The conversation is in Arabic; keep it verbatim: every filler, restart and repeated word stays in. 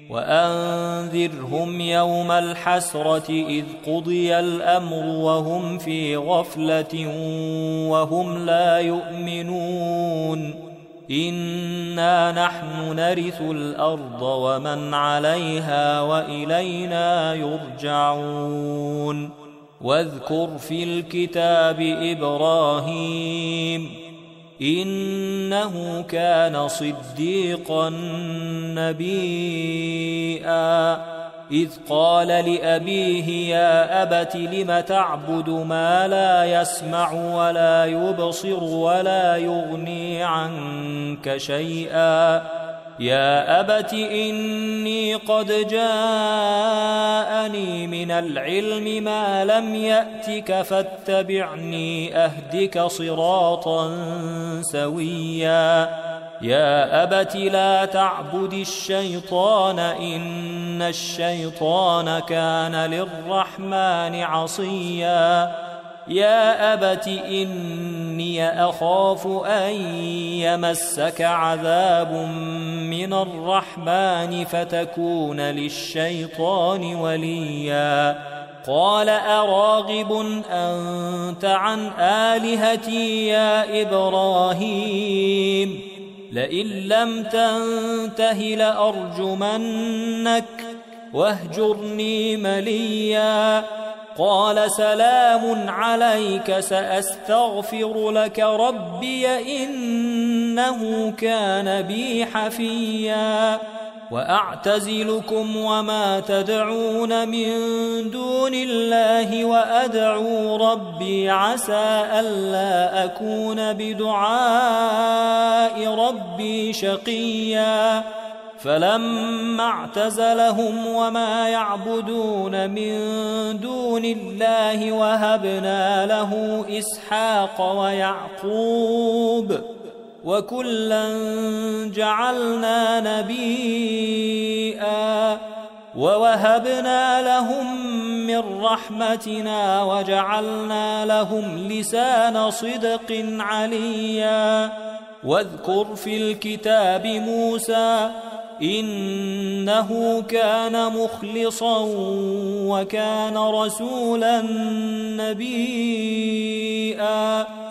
وأنذرهم يوم الحسرة إذ قضي الأمر وهم في غفلة وهم لا يؤمنون إنا نحن نرث الأرض ومن عليها وإلينا يرجعون واذكر في الكتاب إبراهيم إنه كان صديقا نبيا إذ قال لأبيه يا أبت لم تعبد ما لا يسمع ولا يبصر ولا يغني عنك شيئا يا أبت إني قد جاءني من العلم ما لم يأتك فاتبعني أهدك صراطا سويا يا أبت لا تعبد الشيطان إن الشيطان كان للرحمن عصيا يا أبت إني أخاف أن يمسك عذاب من الرحمن فتكون للشيطان وليا قال أراغب أنت عن آلهتي يا إبراهيم لئن لم تنته لأرجمنك واهجرني مليا قال سلام عليك سأستغفر لك ربي إنه كان بي حفيا وأعتزلكم وما تدعون من دون الله وأدعو ربي عسى ألا أكون بدعاء ربي شقيا فلما اعتزلهم وما يعبدون من دون الله وهبنا له إسحاق ويعقوب وكلا جعلنا نبيا ووهبنا لهم من رحمتنا وجعلنا لهم لسان صدق عليا واذكر في الكتاب موسى إنه كان مخلصا وكان رسولا نبيا